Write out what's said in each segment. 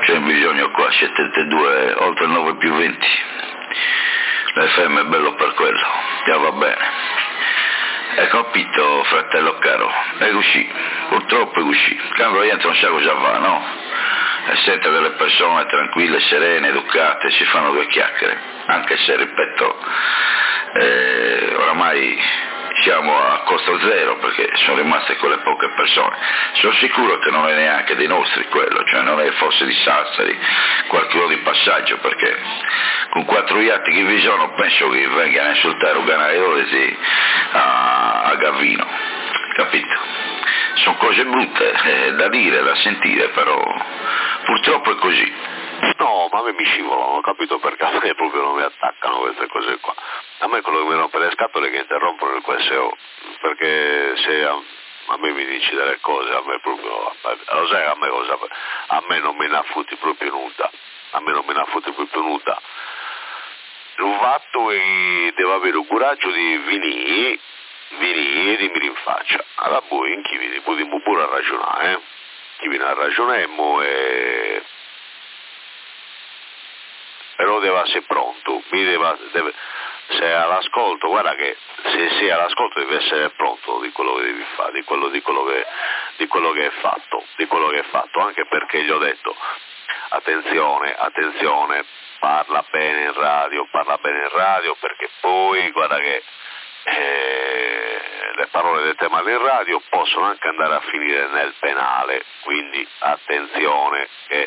c'è bisogno qua, c'è 32, oltre il 9 più 20. L'FM è bello per quello, già va bene. Hai capito, fratello caro? È così, purtroppo è così. Quando rientra non sa cosa fa, no? E sente delle persone tranquille, serene, educate, si fanno due chiacchiere, anche se, ripeto, oramai siamo a costo zero perché sono rimaste quelle poche persone. Sono sicuro che non è neanche dei nostri quello, cioè non è forse di Sassari, qualcuno di passaggio, perché con 4 iatti che vi sono penso che vengano a insultare un canaiolesi a Gavino, capito? Sono cose brutte da dire, da sentire, però purtroppo è così. No, ma a me mi scivolano, capito, perché a me proprio non mi attaccano queste cose qua. A me quello che mi rompe le scatole è che interrompono il QSO, perché se a me mi dici delle cose, a me proprio, lo sai a me cosa, a me non me ne affuti proprio nulla, Il fatto è che devo avere il coraggio di venire e dirmi in faccia, allora voi in chi vieni, potremmo pure ragionare, chi viene a ragionaremo e... però deve essere pronto, se all'ascolto, guarda che se sei all'ascolto deve essere pronto di quello che devi fare, di quello che è fatto, anche perché gli ho detto attenzione, parla bene in radio, perché poi guarda che le parole dette male in radio possono anche andare a finire nel penale, quindi attenzione che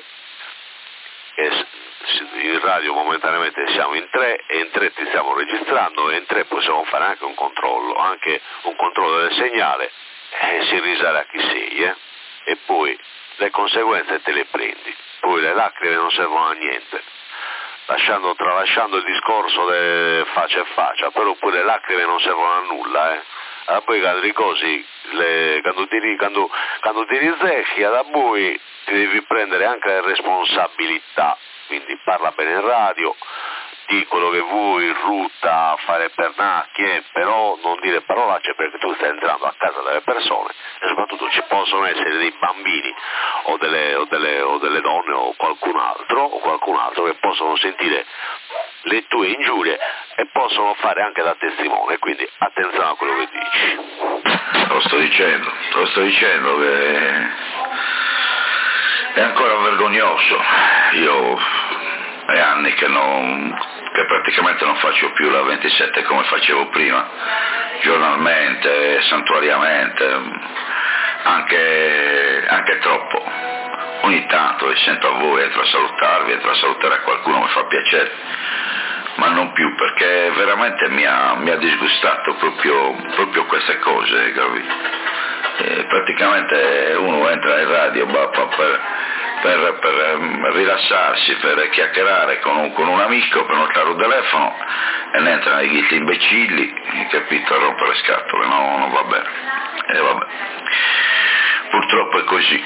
in radio momentaneamente siamo in 3 e in 3 ti stiamo registrando e in 3 possiamo fare anche un controllo del segnale e si risale a chi sei e poi le conseguenze te le prendi, poi le lacrime non servono a niente, tralasciando il discorso faccia a faccia, però poi le lacrime non servono a nulla poi quando ti risecchi da voi ti devi prendere anche le responsabilità, quindi parla bene in radio, di quello che vuoi, rutta, fare pernacchie, però non dire parolacce perché tu stai entrando a casa delle persone e soprattutto ci possono essere dei bambini o delle donne o qualcun altro che possono sentire le tue ingiurie e possono fare anche da testimone, quindi attenzione a quello che dici. Lo sto dicendo che è ancora vergognoso. Io è anni che praticamente non faccio più la 27 come facevo prima, giornalmente, santuariamente, anche troppo. Ogni tanto sento a voi, entro a salutarvi, entro a salutare qualcuno, mi fa piacere, ma non più, perché veramente mi ha disgustato proprio queste cose, capito? Praticamente uno entra in radio per rilassarsi, per chiacchierare con un amico, per notare un telefono e ne entrano i ghitti imbecilli, capito, a rompere le scatole, no, non va bene, vabbè. Purtroppo è così.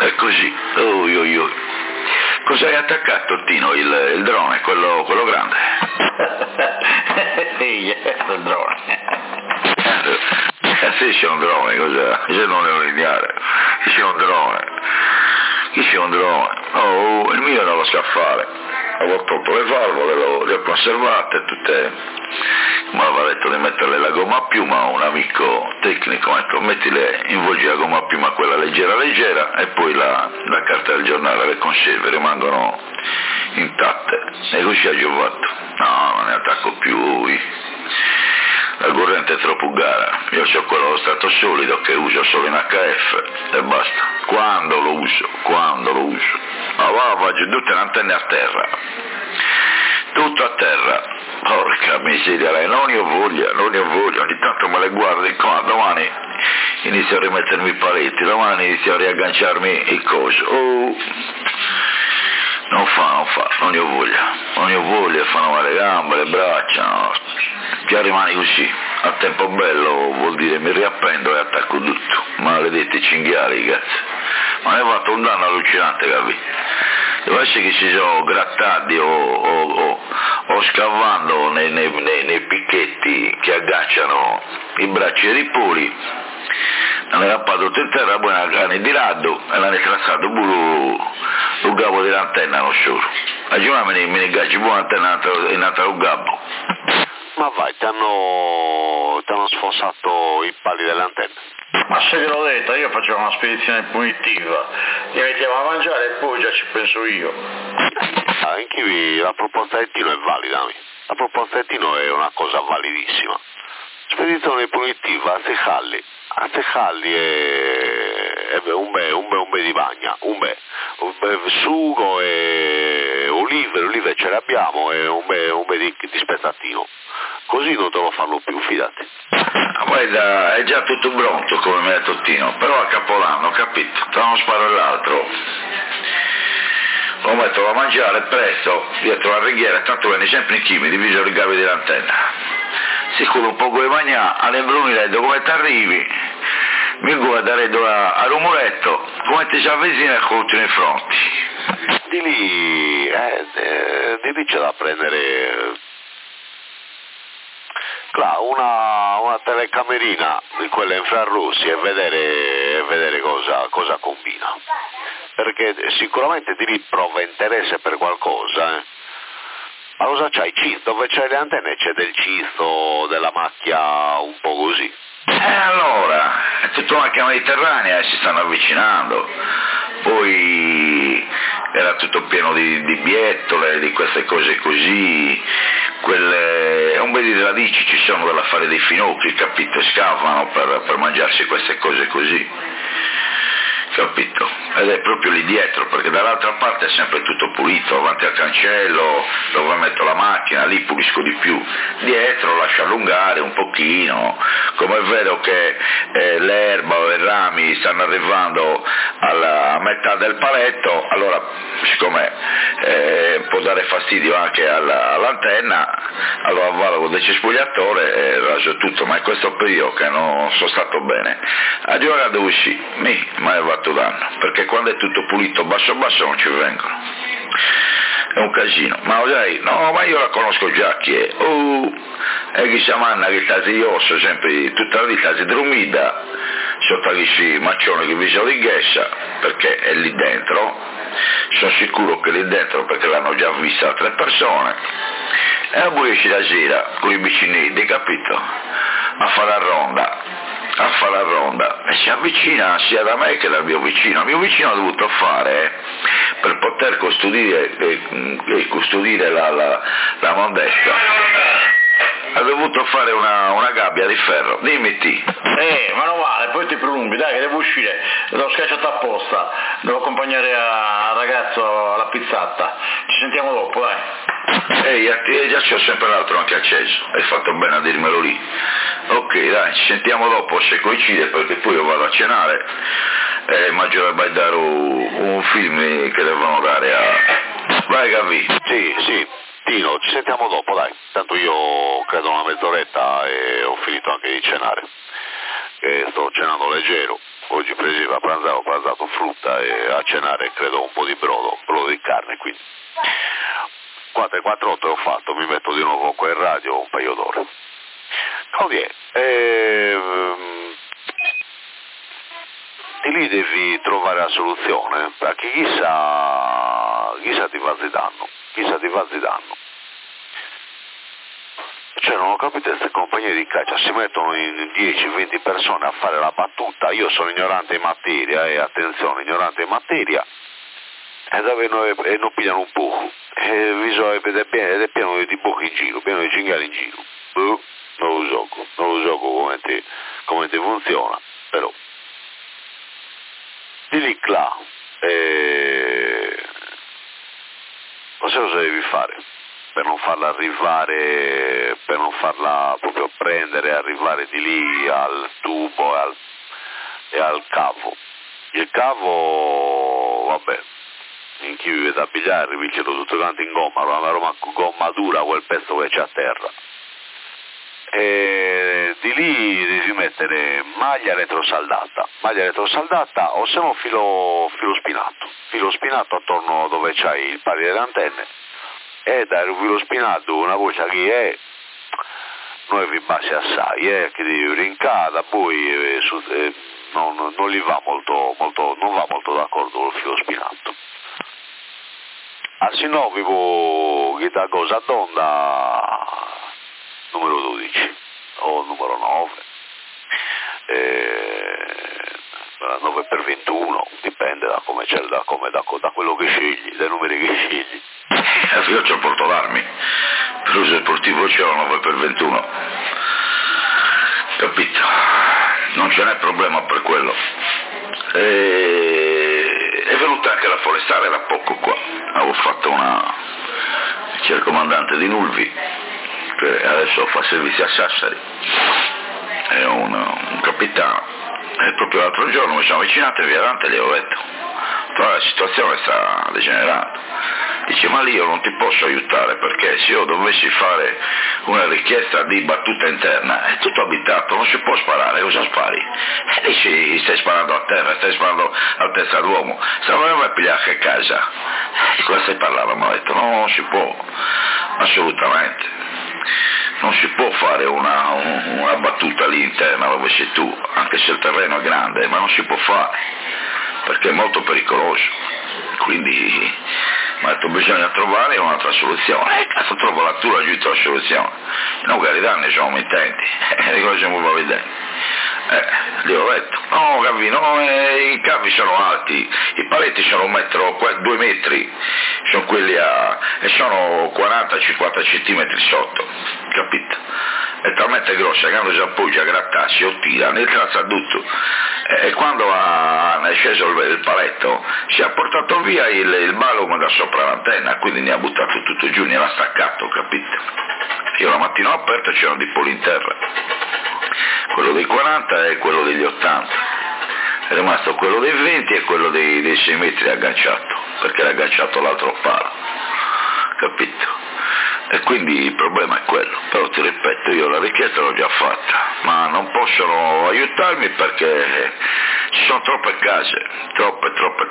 Cosa hai attaccato, Tino? Il drone, quello grande? Sì, il drone. Sì, c'è un drone, cosa? Io non devo lineare. C'è un drone. Oh, il mio non lo sa fare. Ho tolto le valvole, le ho conservate tutte. Mi aveva detto di metterle la gomma a piuma, un amico tecnico mi ha detto mettile, involgi la gomma a piuma quella leggera e poi la carta del giornale, le conserve rimangono intatte e così ha giovato. No, non ne attacco più, la corrente è troppo gara, io ho quello allo stato solido che uso solo in HF e basta, quando lo uso, ma faccio tutte le antenne a terra, tutto a terra. Porca miseria, non ne ho voglia, ogni tanto me le guardo e qua, domani inizio a rimettermi i paletti, domani inizio a riagganciarmi il coso. Non fa, non ne ho voglia, fanno male le gambe, le braccia, no. Già rimani così, a tempo bello vuol dire mi riappendo e attacco tutto, maledetti cinghiali, cazzo, ma ne ho fatto un danno allucinante, capi? Deve essere che si sono grattati o scavando nei picchetti che agganciano i bracci dei poli, hanno cappato tutto in terra, poi hanno diraddo e l'hanno trassato pure lo gabbo dell'antenna, non solo. A giornata mi negaggi pure l'antenna in altro gabbo. Ma vai, ti hanno sfossato i pali delle antenne? Ma se te l'ho detto, io facevo una spedizione punitiva, li mettiamo a mangiare e poi già ci penso io. In Chivi la proposta di Tino è valida, la proposta di Tino è una cosa validissima. Spedizione punitiva a Secalli è un bel di bagna, un bel sugo e olive ce le abbiamo e un bel di spezzatino. Così non te lo fanno più, fidati. Guarda, è già tutto pronto come mi ha detto Tino, però a Capodanno, capito? Tra uno sparo e l'altro lo metto a mangiare presto dietro la ringhiera, tanto viene sempre in chimi, diviso i gavi dell'antenna. Si cura un po' di mangiare, all'imbrunire come ti arrivi, mi guardare al rumuretto, come ti si avvicina e continui in fronte. Di lì c'è da prendere una telecamerina di quelle infrarossi e vedere cosa combina, perché sicuramente di lì prova interesse per qualcosa, Ma cosa c'hai? Dove c'hai le antenne c'è del cisto, della macchia un po' così. Allora, è tutta una macchia mediterranea e si stanno avvicinando, poi era tutto pieno di biettole, di queste cose così, quelle, un bel di radici ci sono dall'affare dei finocchi, capito? Scavano per mangiarsi queste cose così, capito? Ed è proprio lì dietro, perché dall'altra parte è sempre tutto pulito, avanti al cancello, dove metto la macchina, lì pulisco di più, dietro lascio allungare un pochino, come è vero che l'erba o i rami stanno arrivando alla metà del paletto, allora siccome può dare fastidio anche all'antenna, allora vado con del cespugliatore e raso tutto, ma in questo periodo che non sono stato bene, a giocare dove uscì, ma è fatto danno, perché quando è tutto pulito basso non ci vengono, è un casino, ma io la conosco già chi è, e chi si manna che sta di osso sempre tutta la vita si drumida sotto questi maccioni che vi sono di ghessa, perché è lì dentro, sono sicuro che lì dentro perché l'hanno già vista altre persone, e poi esci la sera con i vicinini, capito, a fare la ronda e si avvicina sia da me che dal mio vicino. Il mio vicino ha dovuto fare per poter custodire la mondezza, ha dovuto fare una gabbia di ferro. Dimmi ti. Meno male, poi ti prolunghi, dai che devo uscire, l'ho schiacciato apposta, devo accompagnare al ragazzo alla pizzata, ci sentiamo dopo, dai. Già c'ho sempre l'altro anche acceso, hai fatto bene a dirmelo lì. Ok, dai, ci sentiamo dopo se coincide, perché poi io vado a cenare e immagino che vai a dare un film che devono dare a... Vai Gavi. Sì, Tino, ci sentiamo dopo, dai, tanto io credo una mezz'oretta e ho finito anche di cenare, e sto cenando leggero, oggi ho pranzato frutta e a cenare credo un po' di brodo di carne, quindi 4:48 ho fatto, mi metto di nuovo qua in radio un paio d'ore. Così di lì devi trovare la soluzione, perché chissà ti va danno. Cioè non ho capito, queste compagnie di caccia si mettono in 10-20 persone a fare la battuta, io sono ignorante in materia, attenzione, ignorante in materia, e non pigliano un buco, ed è pieno di buchi in giro, pieno di cinghiali in giro, non lo so come ti funziona, però di lì là, cosa devi fare per non farla arrivare, per non farla proprio prendere e arrivare di lì al tubo e al cavo. Il cavo, vabbè, in chi vive da Bigliarri, vincelo tutto quanto in gomma, una Roma gomma dura quel pezzo che c'è a terra. E di lì devi mettere maglia retrosaldata o se no filo spinato attorno dove c'hai il pari delle antenne, e dare un filo spinato una voce che è noi vi bassi assai, che devi rincada, poi non gli va molto, non va molto d'accordo col filo spinato. A Sinovivo che da cosa donda numero 12 o numero 9, 9 per 21, dipende da come c'è, da quello che scegli, dai numeri che scegli. Io c'ho porto l'armi, per uso sportivo c'è un 9 per 21, capito? Non ce n'è problema per quello. È venuta anche la forestale da poco qua, avevo fatto c'è il comandante di Nulvi, che adesso fa servizio a Sassari, è un capitano, e proprio l'altro giorno mi sono avvicinato e via davanti e gli ho detto, la situazione sta degenerando. Dice, ma lì io non ti posso aiutare perché se io dovessi fare una richiesta di battuta interna è tutto abitato, non si può sparare, cosa spari? E dici, stai sparando a terra, stai sparando a testa d'uomo, se non vai a pigliare a casa. Di cosa stai parlando? Mi ha detto, no, non si può, assolutamente. Non si può fare una battuta lì interna dove sei tu, anche se il terreno è grande, ma non si può fare, perché è molto pericoloso. Quindi mi ha detto bisogna trovare un'altra soluzione. Cazzo, trovo la tua aiuto la soluzione. Non carità, ne siamo intenti. Di cosa siamo a vedere? Gli ho detto, no Gavi, no, i cavi sono alti, i paletti sono 2 metri, sono quelli e sono 40-50 centimetri sotto, capito? È talmente grossa che quando si appoggia a grattarsi o tira, nel trazzadutto, e quando è sceso il paletto si è portato via il balum da sopra l'antenna, quindi ne ha buttato tutto giù, ne l'ha staccato, capito? Io la mattina ho aperto e c'erano dei poli in terra, quello dei 40 e quello degli 80, è rimasto quello dei 20 e quello dei 6 metri agganciato, perché era agganciato l'altro palo, capito? E quindi il problema è quello, però ti ripeto, io la richiesta l'ho già fatta, ma non possono aiutarmi perché ci sono troppe case, troppe,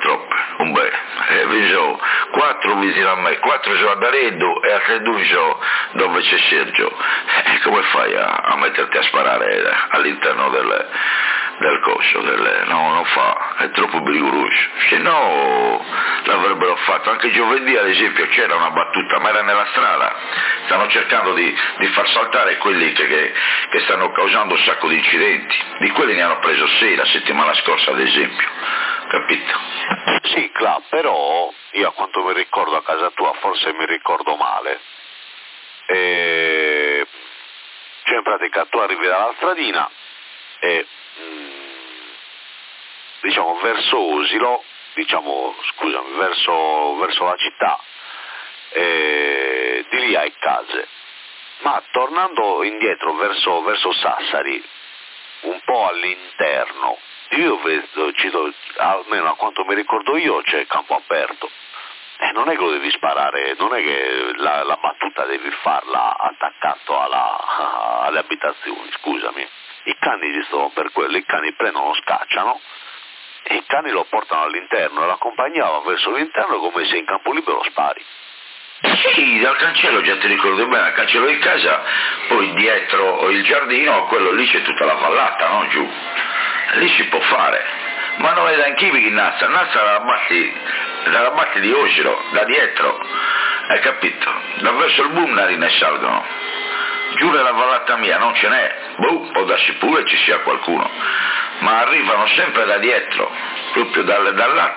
vi so, 4 vicino a me, 4 sono ad Aredo e altre 2 sono dove c'è Sergio, e come fai a metterti a sparare all'interno del coso, no, non fa, è troppo rigoroso, se no l'avrebbero fatto. Anche giovedì ad esempio c'era una battuta, ma era nella strada, stanno cercando di far saltare quelli che stanno causando un sacco di incidenti, di quelli ne hanno preso 6 la settimana scorsa ad esempio, capito? Sì, però io a quanto mi ricordo a casa tua, forse mi ricordo male, cioè in pratica tu arrivi dalla stradina e diciamo verso Osilo, verso la città, di lì hai case, ma tornando indietro verso Sassari, un po' all'interno, io vedo, almeno a quanto mi ricordo io, c'è campo aperto. Non è che lo devi sparare, non è che la battuta devi farla attaccato alle abitazioni, scusami. I cani esistono per quello, i cani prendono, scacciano e i cani lo portano all'interno e la compagnia va verso l'interno come se in campo libero spari. Sì, dal cancello già ti ricordo bene, al cancello di casa, poi dietro il giardino, quello lì c'è tutta la vallata, no? Giù. Lì si può fare, ma non è da Inchivi che Nassa dalla batti di Osilo, da dietro, hai capito? Da verso il Bumnari ne salgono, giù nella vallata mia non ce n'è, può darsi pure ci sia qualcuno, ma arrivano sempre da dietro, proprio dal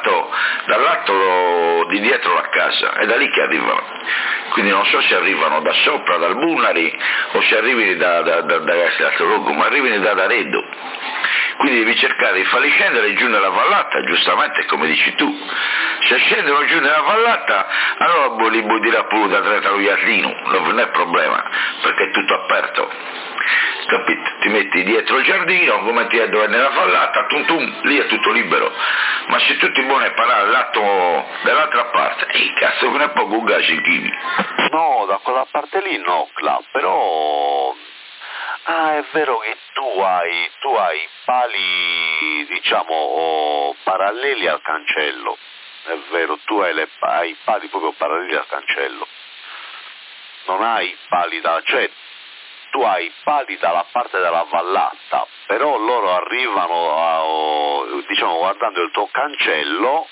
lato di dietro la casa, è da lì che arrivano, quindi non so se arrivano da sopra, dal Bumnari, o se arrivino da Castelrogo, ma arrivino da Aredo. Quindi devi cercare di farli scendere giù nella vallata, giustamente come dici tu. Se scendono giù nella vallata, allora li puoi dire pure da Trenta lo Iardino, non è problema, perché è tutto aperto. Capito? Ti metti dietro il giardino, come ti è dove è nella vallata, lì è tutto libero. Ma se tu ti vuoi parare lato dall'altra parte, cazzo che ne può guggarsi in chini? No, da quella parte lì no, però... è vero che tu hai pali, diciamo, paralleli al cancello. È vero, tu hai i pali proprio paralleli al cancello. Non hai pali cioè, tu hai i pali dalla parte della vallata, però loro arrivano, diciamo, guardando il tuo cancello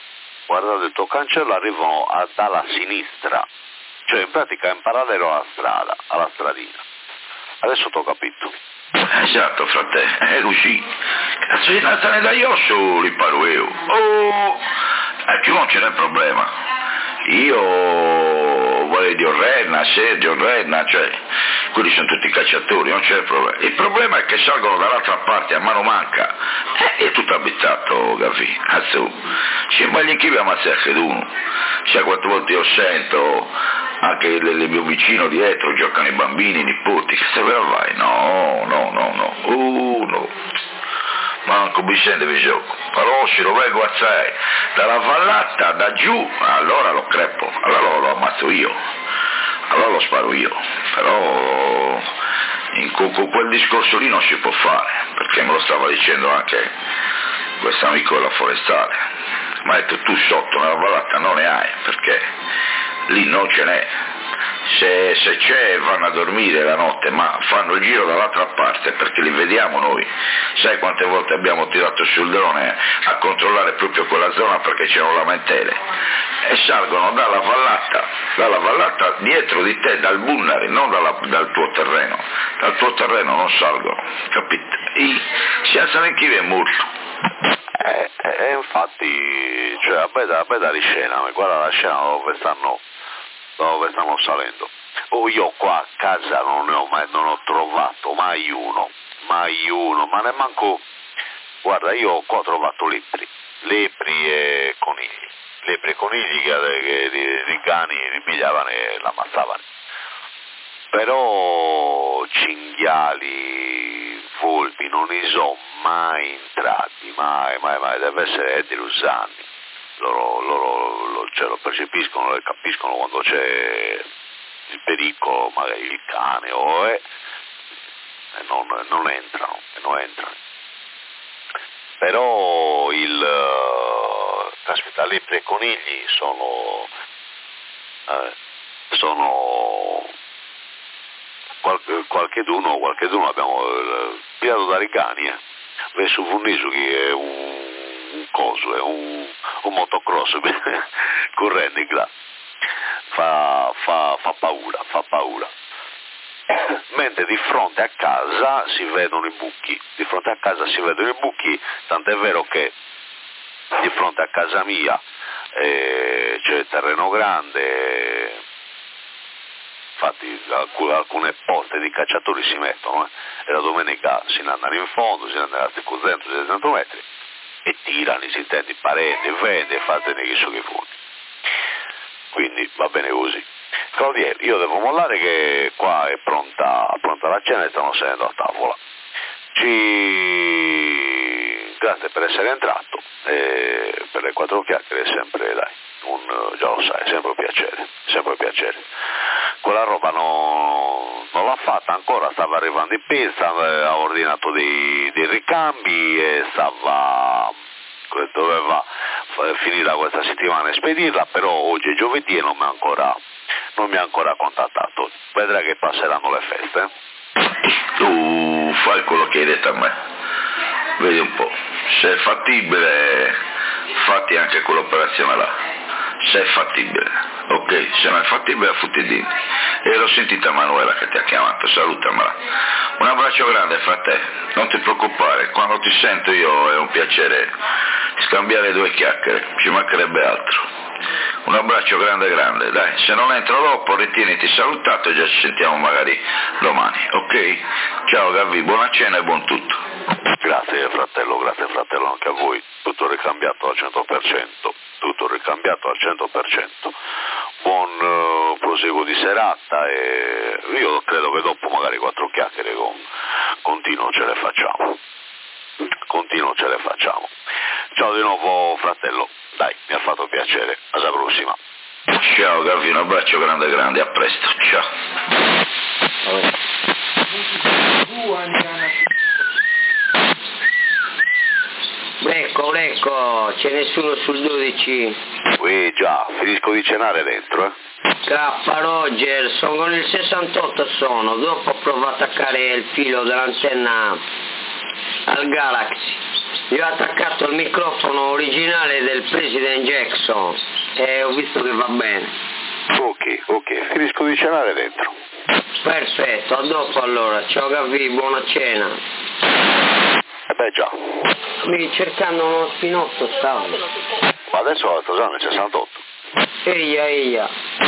arrivano dalla sinistra, cioè in pratica in parallelo alla strada, alla stradina. Adesso t'ho capito. Esatto, frate, è così. Cazzo di Natale da Iosso li paro io. Oh, più non ce n'è problema. Io vorrei di Renna, Sergio, Renna, cioè, quelli sono tutti cacciatori, non c'è problema. Il problema è che salgono dall'altra parte a mano manca. È tutto abitato, Gavi. Cazzo, ci sembra che vi ammazzare anche uno. Sai quante volte io sento anche il mio vicino dietro, giocano i bambini, i nipoti, che se ve la vai? No. No. Manco Vicente vi gioco, però se lo vengo a sai dalla vallata, da giù, allora lo crepo, allora lo ammazzo io, allora lo sparo io, però con quel discorso lì non si può fare, perché me lo stava dicendo anche questo amico della forestale, mi ha detto tu sotto nella vallata non ne hai, perché lì non ce n'è. Se c'è vanno a dormire la notte, ma fanno il giro dall'altra parte perché li vediamo noi. Sai quante volte abbiamo tirato sul drone a controllare proprio quella zona perché c'erano lamentele e salgono dalla vallata dietro di te, dal Bunnari, non dal tuo terreno. Dal tuo terreno non salgono, capite? Si alzano in chiave e morto. Infatti, cioè, a me da scena, guarda la scena dove stanno salendo. Io qua a casa non ho trovato mai uno, ma ne manco. Guarda, io qua ho trovato lepri e conigli che i cani li pigliavano e l'ammazzavano. Però cinghiali, volpi non ne sono mai entrati, mai, deve essere Ederusanni. Loro lo percepiscono e capiscono quando c'è il pericolo, magari il cane e non entrano. Però caspita, lepri e conigli sono qualcheduno abbiamo pigliato dai cani, verso Funnisu che è un coso, è un motocross correndo in là, fa paura. Mentre di fronte a casa si vedono i buchi, tant'è vero che di fronte a casa mia c'è terreno grande, infatti alcune porte di cacciatori si mettono e la domenica si andano in fondo, si andano a 200 metri e tirano, si intende, pareti, vende, fatene che so che fuori. Quindi va bene così. Claudieri, io devo mollare che qua è pronta la cena e stanno sedendo a tavola. Grazie per essere entrato e per le 4 chiacchiere sempre, dai, già lo sai, sempre un piacere. Quella roba non l'ha fatta ancora, stava arrivando in pista, ha ordinato dei ricambi e doveva finire questa settimana e spedirla, però oggi è giovedì e non mi ha ancora contattato. Vedrà che passeranno le feste. Tu fai quello che hai detto a me, vedi un po', se è fattibile fatti anche quell'operazione là, se è fattibile, ok, se non è fattibile futti i denti. E l'ho sentita Manuela che ti ha chiamato, salutamela. Un abbraccio grande fra te, non ti preoccupare, quando ti sento io è un piacere scambiare 2 chiacchiere, ci mancherebbe altro. Un abbraccio grande, dai, se non entro dopo ritieniti salutato e già ci sentiamo magari domani, ok? Ciao Gavi, buona cena e buon tutto. Grazie fratello, anche a voi, tutto ricambiato al 100%, buon proseguo di serata e io credo che dopo magari 4 chiacchiere con Tino ce le facciamo. Ciao di nuovo fratello, dai, mi ha fatto piacere, alla prossima. Ciao Gavi, un abbraccio grande, a presto, ciao. Beh, Ecco, c'è nessuno sul 12? Già, finisco di cenare dentro, K, Roger, sono con il 68 dopo provo a attaccare il filo dell'antenna al Galaxy. Io ho attaccato il microfono originale del President Jackson e ho visto che va bene. Ok, finisco di cenare dentro. Perfetto, a dopo allora, ciao Gavi, buona cena. Già. Mi cercando uno spinotto stavo. Ma adesso l'altro usando il 68. Eia.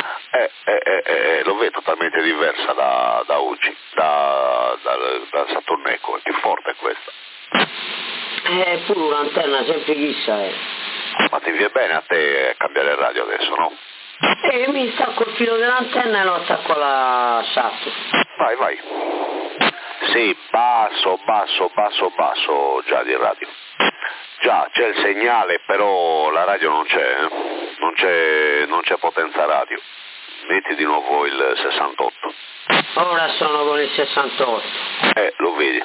Lo vedo totalmente diversa da oggi, da Saturneco, è più forte questa. Pure un'antenna sempre chissà Ma ti viene bene a te cambiare radio adesso, no? Mi stacco il filo dell'antenna e lo attacco alla SAT. Vai. Sì, basso già di radio. Già, c'è il segnale, però la radio non c'è, non c'è potenza radio. Metti di nuovo il 68. Ora sono con il 68. Lo vedi.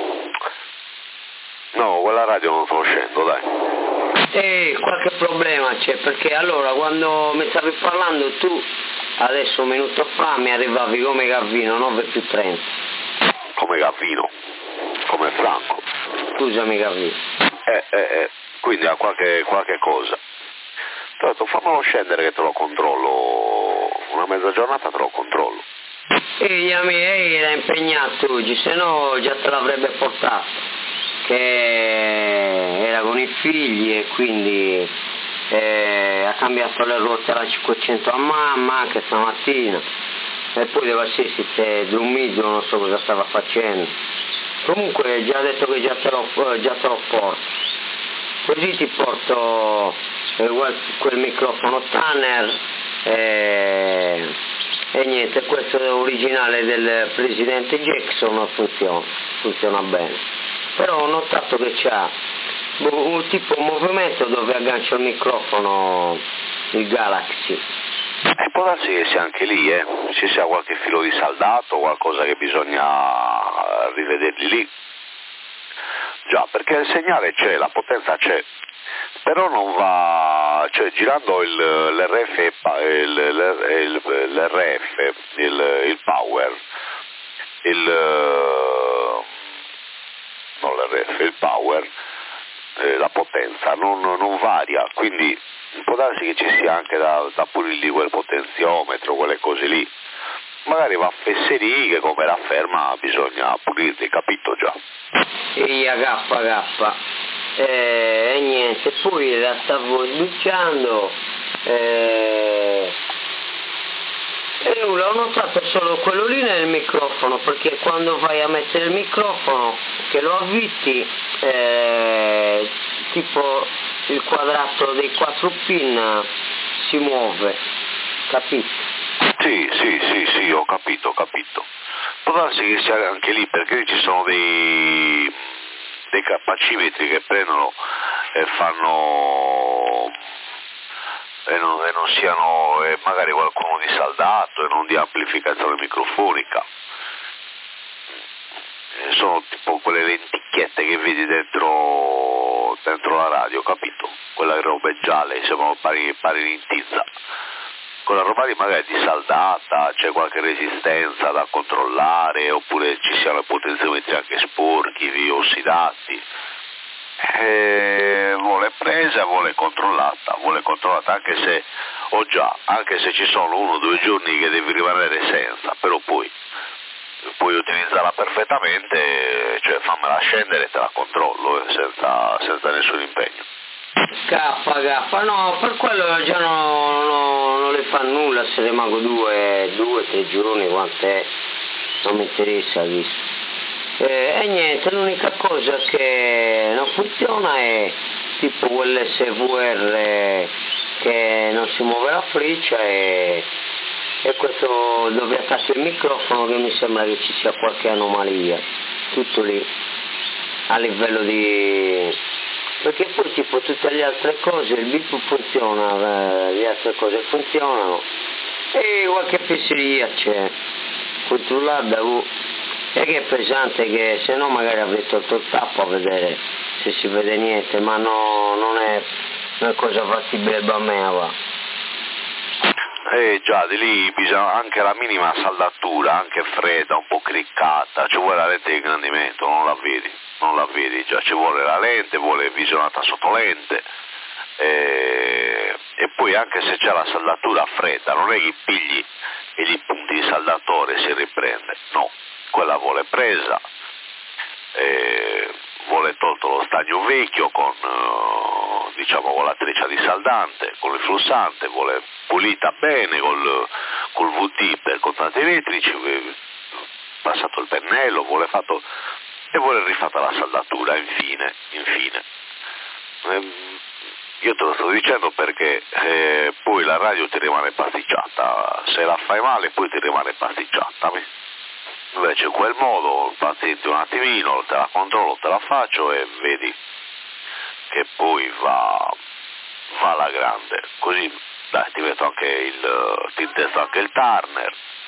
No, quella radio non sto uscendo, dai. Qualche problema c'è, perché allora quando mi stavi parlando tu, adesso un minuto fa, mi arrivavi come Gavino, 9+30. Come Gavino? Come Franco? Scusami Gavino. Quindi ha qualche cosa. Tra l'altro fammelo scendere che te lo controllo, una mezza giornata te lo controllo. Era impegnato oggi, se no già te l'avrebbe portato, che era con i figli e quindi ha cambiato le ruote alla 500 a mamma anche stamattina e poi deve essere dormito, non so cosa stava facendo. Comunque già detto che già te lo porto, così ti porto quel microfono Tanner e niente, questo è originale del Presidente Jackson, funziona bene, però ho notato che c'ha un tipo un movimento dove aggancia il microfono il Galaxy. Può darsi che sia anche lì, ci sia qualche filo di saldato, qualcosa che bisogna rivederli lì. Già, perché il segnale c'è, la potenza c'è, però non va, cioè girando l'RF, il power, non l'RF, il power, la potenza non varia, quindi può darsi che ci sia anche da pulirgli quel potenziometro, quelle cose lì. Magari va a fesserie, come la ferma bisogna pulirli, capito già? Gaffa. E niente, poi la stavo sbucciando e nulla, ho notato solo quello lì nel microfono, perché quando vai a mettere il microfono che lo avviti tipo il quadrato dei 4 pin si muove, capito? Sì, ho capito. Può darsi che sia anche lì, perché ci sono dei capacimetri che prendono e fanno e non siano magari qualcuno di saldato e non di amplificazione microfonica. Sono tipo quelle lenticchiette che vedi dentro la radio, capito? Quella roba gialle, sembrano pari in tizza. Quella roba lì magari di saldata, c'è qualche resistenza da controllare, oppure ci siano potenziometri anche sporchi, ossidati. Vuole presa, vuole controllata anche se ci sono 1 o 2 giorni che devi rimanere senza, però poi puoi utilizzarla perfettamente, cioè fammela scendere e te la controllo senza nessun impegno. K, no, per quello già non le fa nulla se rimango 2-3 giorni, quant'è, non mi interessa, visto. E niente, l'unica cosa che non funziona è tipo quell'SVR che non si muove la freccia e questo dove attacchi il microfono, che mi sembra che ci sia qualche anomalia, tutto lì a livello di... perché poi tipo tutte le altre cose, il bip funziona, le altre cose funzionano e qualche fesseria c'è, controllare da e che è pesante, che se no magari avrei tolto il tappo a vedere se si vede niente, ma no, non è cosa fattibile per me, va. Già, di lì bisogna anche la minima saldatura, anche fredda, un po' criccata, ci vuole la lente di ingrandimento, non la vedi, già ci vuole la lente, vuole visionata sotto lente, e poi anche se c'è la saldatura fredda, non è che pigli e gli punti di saldatore si riprende, no, quella vuole presa, vuole tolto lo stagno vecchio con la treccia di saldante, con il flussante, vuole pulita bene col VT per contanti elettrici, passato il pennello, vuole rifatta la saldatura, infine. Io te lo sto dicendo perché poi la radio ti rimane pasticciata, se la fai male poi ti rimane pasticciata. Invece in quel modo pazienti un attimino, te la controllo, te la faccio e vedi che poi va alla grande. Così dai, ti intesto anche il Turner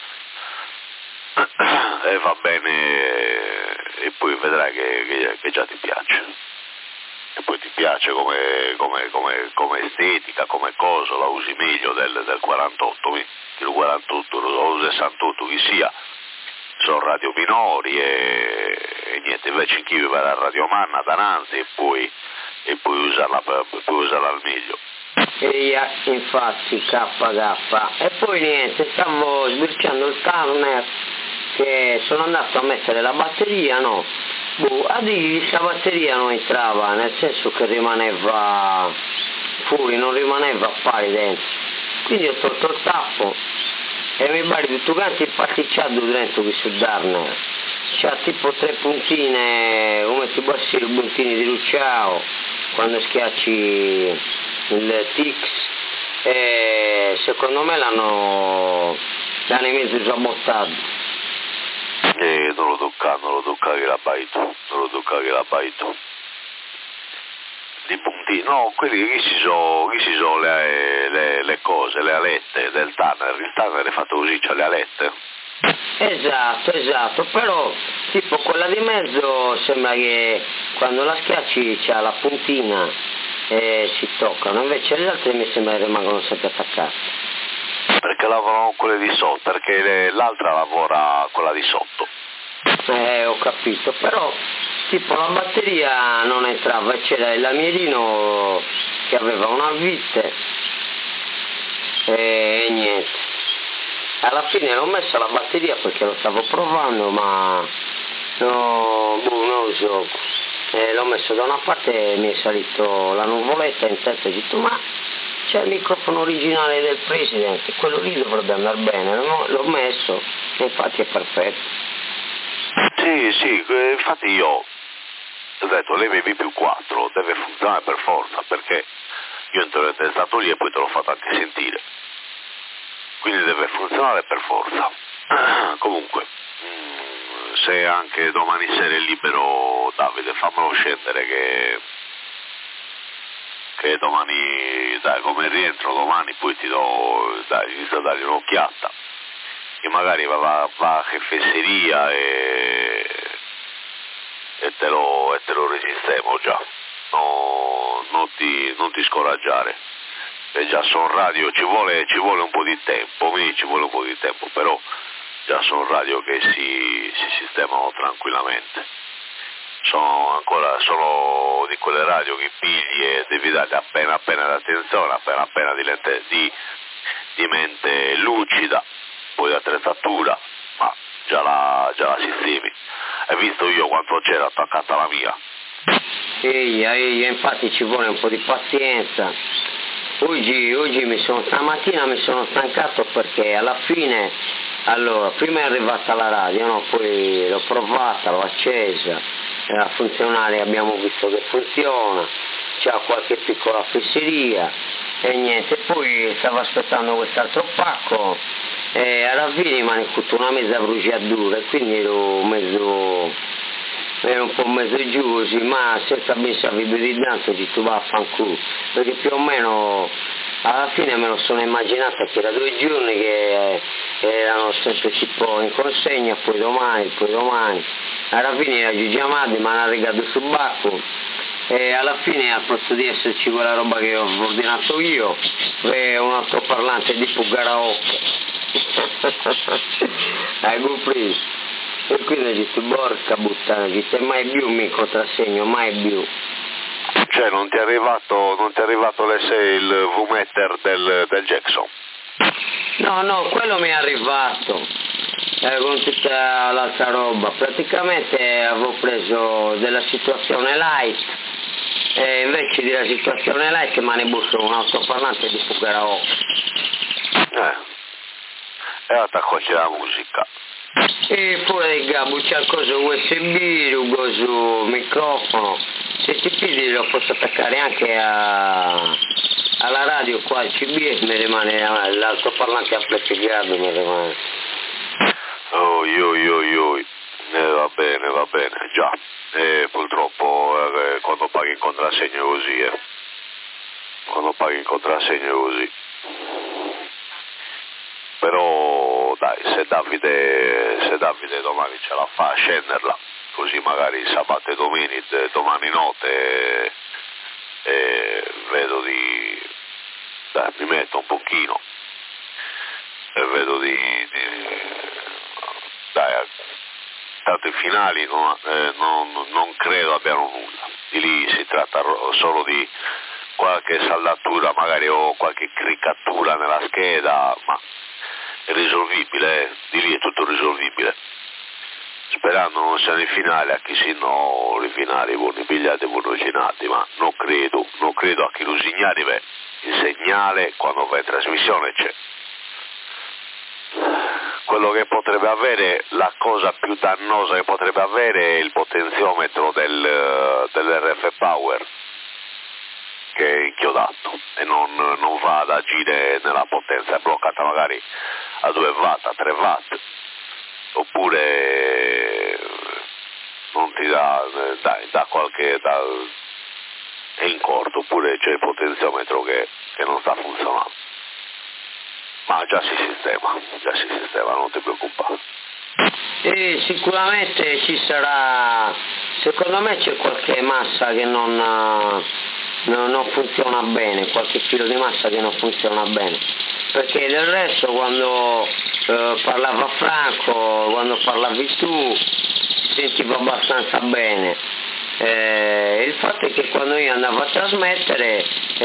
e va bene, e poi vedrai che già ti piace. E poi ti piace come estetica, come cosa, la usi meglio del 48, il 48 o il 68 che sia. Sono radio minori e niente, invece chi va alla radio manna dananzi e poi usarla al meglio. Infatti KK, e poi niente, stavo sbirciando il Turner, che sono andato a mettere la batteria, no? A dirgli questa batteria non entrava, nel senso che rimaneva fuori, non rimaneva pari dentro, quindi ho tolto il tappo e mi pare tutto quanto impasticciato dentro questo Turner. C'ha tipo 3 puntine, come ti può essere i puntini di Luciao quando schiacci il Tix, e secondo me l'hanno in mezzo sabotato. Non lo tocca che la bai tu. Di puntini, no, quelli che si sono le cose, le alette del Turner. Il Turner è fatto così, c'ha le alette. Esatto, però tipo quella di mezzo sembra che quando la schiacci c'ha la puntina e si toccano, invece le altre mi sembra che rimangono sempre attaccate. Perché lavorano quelle di sotto, perché l'altra lavora quella di sotto. Ho capito, però tipo la batteria non entrava e c'era il lamierino che aveva una vite e niente. Alla fine l'ho messa la batteria perché lo stavo provando, ma non lo so. L'ho messo da una parte e mi è salito la nuvoletta in testa e ho detto ma c'è il microfono originale del Presidente, quello lì dovrebbe andare bene, l'ho messo e infatti è perfetto. Sì, infatti io ho detto l'MV+4 deve funzionare per forza, perché io te l'ho testato lì e poi te l'ho fatto anche sentire, quindi deve funzionare per forza. Comunque, se anche domani sera è libero, Davide, fammelo scendere che domani, dai, come rientro domani poi inizio a dargli un'occhiata, che magari va a che fesseria e te lo resistemo già, no, non ti scoraggiare, e già sono radio, ci vuole un po' di tempo, però già sono radio che si sistemano tranquillamente. Sono di quelle radio che pigli e devi dare appena l'attenzione, appena di mente lucida, poi l'attrezzatura, ma già la sistemi. Hai visto io quanto c'era attaccata alla mia? Infatti ci vuole un po' di pazienza. Oggi stamattina mi sono stancato perché alla fine, allora, prima è arrivata la radio, no? Poi l'ho provata, l'ho accesa, era funzionale, abbiamo visto che funziona, c'ha qualche piccola fesseria e niente, poi stavo aspettando quest'altro pacco e alla fine rimane tutta una mezza bruciatura e quindi ero un po' mezzo giù così, ma senza pensare più di tanto ho detto vaffanculo, perché più o meno alla fine me lo sono immaginato che era 2 giorni che erano sempre tipo in consegna, poi domani, alla fine era giù chiamato, mi hanno regato sul bacco e alla fine al posto di esserci quella roba che ho ordinato io è un altoparlante di Pugaraocche. Hai compreso? E quindi ho detto porca puttana, che mai più mi contrassegno, mai più. Cioè non ti è arrivato il V-meter del Jackson? No, quello mi è arrivato con tutta l'altra roba. Praticamente avevo preso della situazione light e invece della situazione light mi hanno busso un altoparlante di Pugaraocche. E attaccoci la musica. E fuori del gabbo c'è il coso USB, il coso microfono. Se ti pidi lo posso attaccare anche alla radio qua al CB e mi rimane l'altoparlante a plexiglass mi rimane. Va bene, già. Purtroppo quando paghi in contrassegno così, Però dai, se Davide domani ce la fa a scenderla, così magari sabato e domani notte vedo mi metto un pochino e vedo tanto i finali non credo abbiano nulla, di lì si tratta solo di qualche saldatura magari o qualche criccatura nella scheda, ma è risolvibile, di lì è tutto risolvibile, sperando non siano i finali, a chi si no i finali buoni bigliati e buoni cenati, ma non credo a chi lo segnali, il segnale quando va in trasmissione c'è. Quello che potrebbe avere, la cosa più dannosa che potrebbe avere è il potenziometro dell'RF Power, che è inchiodato e non va ad agire nella potenza, è bloccata magari a 2 watt, a 3 watt, oppure non ti dà è in corto, oppure c'è il potenziometro che non sta funzionando. Ma già si sistema, non ti preoccupare. E sicuramente ci sarà, secondo me c'è qualche massa che non funziona bene, qualche filo di massa che non funziona bene, perché del resto quando parlava Franco, quando parlavi tu, si sentiva abbastanza bene. Il fatto è che quando io andavo a trasmettere,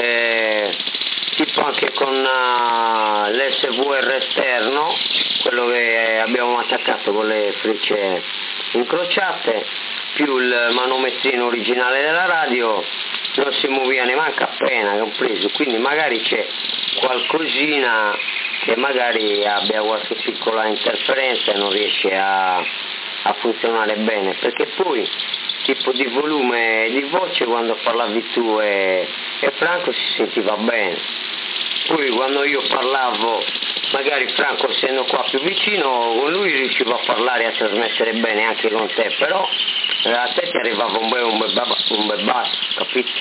tipo anche con l'SVR esterno, quello che abbiamo attaccato con le frecce incrociate, più il manometrino originale della radio, non si muoveva neanche appena, compreso, quindi magari c'è qualcosina che magari abbia qualche piccola interferenza e non riesce a funzionare bene, perché poi tipo di volume e di voce quando parlavi tu e Franco si sentiva bene, poi quando io parlavo magari Franco essendo qua più vicino con lui riuscivo a parlare e a trasmettere bene anche con te, però a te ti arrivava un bel basso, capito?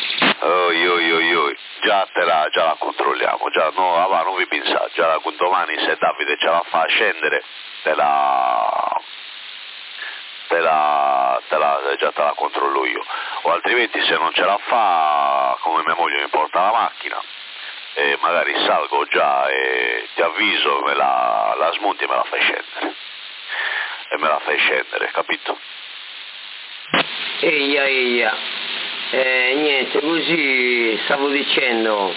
Già la controlliamo, non vi pensate, già domani se Davide ce la fa scendere già te la controllo io, o altrimenti se non ce la fa, come mia moglie mi porta la macchina e magari salgo già e ti avviso, me la smonti e me la fai scendere, capito? Eia. Niente, così stavo dicendo,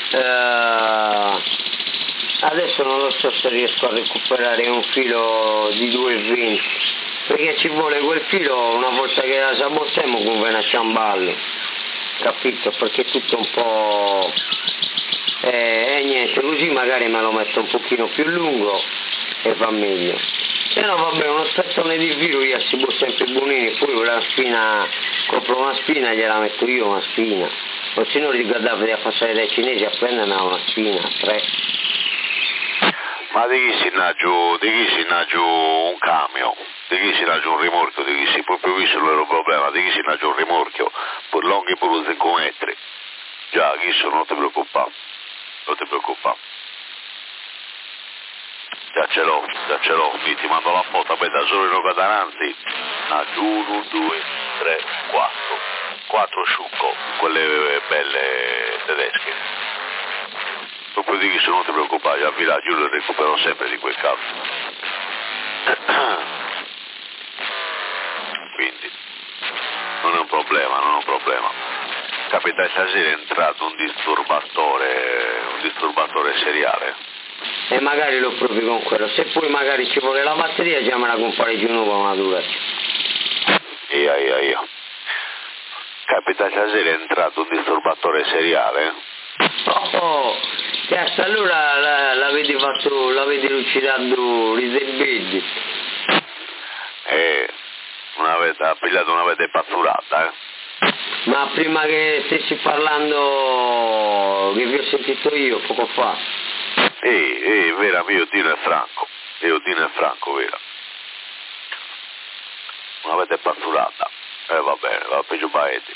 adesso non lo so se riesco a recuperare un filo di 2,20, perché ci vuole quel filo una volta che la sabotiamo come una ciamballo, capito? Perché è tutto un po'... niente, così magari me lo metto un pochino più lungo e va meglio. Se no vabbè, uno spezzone di filo io si può sempre buonini, poi una spina, compro una spina e gliela metto io una spina, o se no riguardate a passare dai cinesi a prenderne una spina, 3. Ma di chi si giù un camion, di chi si giù un rimorchio, di chi si proprio visto il loro problema, di chi si giù un rimorchio, per lunghi pure 5 metri, già chi sono, non ti preoccupare. Già ce l'ho, ti mando la foto, aspetta, solo in davanti, giù, 1, 2, 3, 4. 4 sciucco, quelle belle tedesche. Dopodiché se non ti preoccupare, al villaggio io le recupero sempre di quel caso. Quindi non è un problema. Capita stasera è entrato un disturbatore seriale. E magari lo provi con quello. Se poi magari ci vuole la batteria, già me la compari giù nuova una durazione. Io. Capita stasera è entrato un disturbatore seriale. Oh, cazzo, allora l'avete lucidato Riserbedi. Ha pigliato una vede pazzurata, Ma prima che stessi parlando, che vi ho sentito io poco fa. Vera, io Dino e Franco, vera. Una vede pazzurata, va bene, va peggio baeti,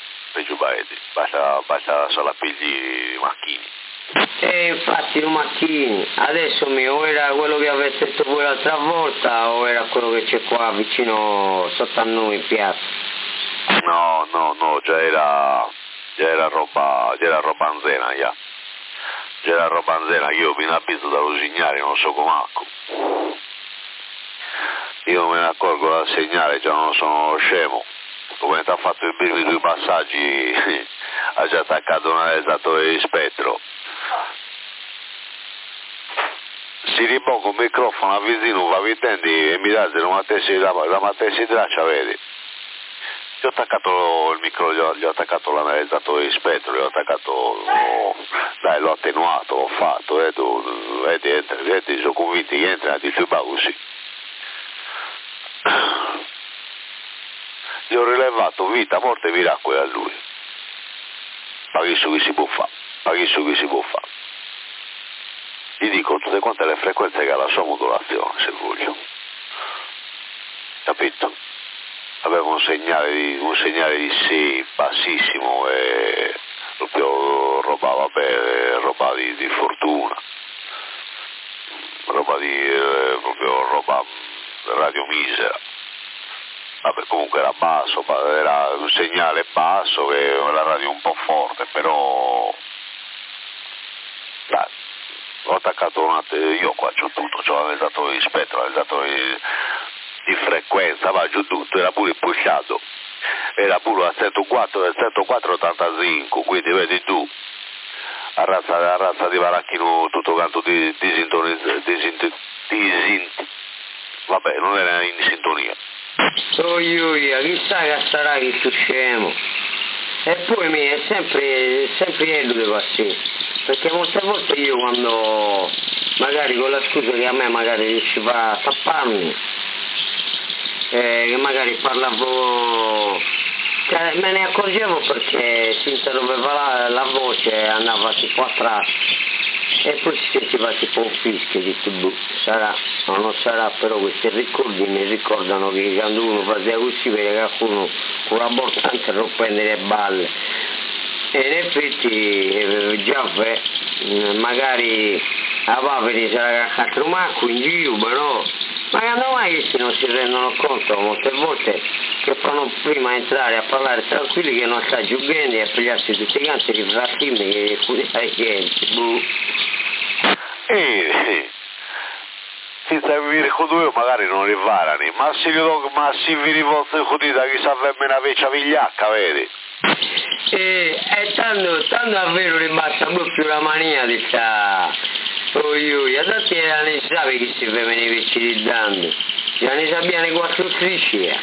basta solo pigli macchini. Infatti i macchini, adesso o era quello che avete detto voi l'altra volta o era quello che c'è qua vicino sotto a noi in piazza? No, già era roba anzena, già. Già era roba anzena, io mi abito da Lusignare, non so com'acco. Io me ne accorgo dal segnale, già non sono scemo. Come ti ha fatto il brivido sui passaggi, ha già attaccato un analizzatore di spettro. Si ripongo il microfono avvicino, va vittendi e mi dà la matessi di traccia, vedi? Gli ho attaccato il micro, gli ho attaccato l'analizzatore di spettro, l'ho attenuato, l'ho fatto, vedi, sono convinti che entra a disturbato così. Gli ho rilevato vita, morte e miracoli a lui. Paghisso che si può fare. Gli dico tutte quante le frequenze che ha la sua modulazione, se voglio. Capito? Aveva un segnale di sì bassissimo e proprio roba di fortuna. Proprio roba radio misera. Vabbè, comunque era basso, era un segnale basso che la radio un po' forte, però dai, ho attaccato io qua c'ho tutto, c'ho l'analizzatore di spettro, l'analizzatore di frequenza, va giù tutto, era pure pushato, era pure a 104,85, quindi vedi tu, a razza di Varacchino tutto quanto vabbè, non era in sintonia. Chissà che sarà che sto scemo. E poi è sempre io che va sì, perché molte volte io quando magari con la scusa che a me magari riusciva a tapparmi, che magari parlavo, cioè, me ne accorgevo perché si interrompeva la voce, andava tipo atrás e poi si sentiva tipo un fischio, dico sarà o non sarà, però questi ricordi mi ricordano che quando uno faceva così vede qualcuno con la borsa interrompendo le balle e in effetti già magari a Paperi sarà altro macco in giro, però ma quando mai questi non si rendono conto molte volte che fanno prima entrare a parlare tranquilli che non sta giungendo e a pigliarsi tutti i canti di frattini che fai gente, si sta vivere con due magari non li varano, ma si vi rivolta così da chi sa una vecchia vigliacca, vedi? E tanto a vero ne basta proprio la mania di sta adesso ne sapevi che si veniva vecchirizzando, già ne sappiano 4 strisce.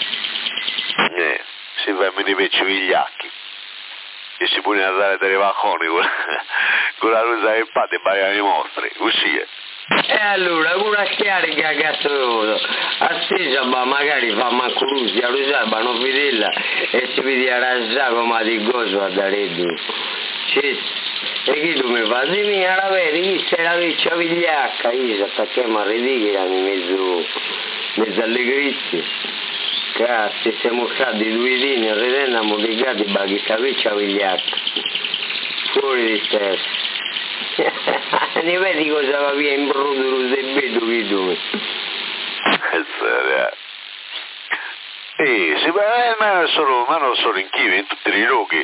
Si vengono i vecchi vigliacchi e si può andare dai vacconi con la rosa del padre e baiano i mostri, così è. E allora, con la scarica a cazzo, attesa ma magari fa manco luce, a rosarba non vedella e si vede a rasare come di gozo a dare giù. E chi tu mi fa? Dimmi, la vedi, chi sei la vecchia vigliacca? Io attacchiamo a ridicola in mezzo alle grizie. Cazzo, siamo stati 2 dini e ridendiamo dei gatti baghi, vecchia vigliacca. Fuori di testa. Ne vedi cosa va via in brutto se vedo che tu. Sì, ma non sono in Chivi, in tutti i luoghi.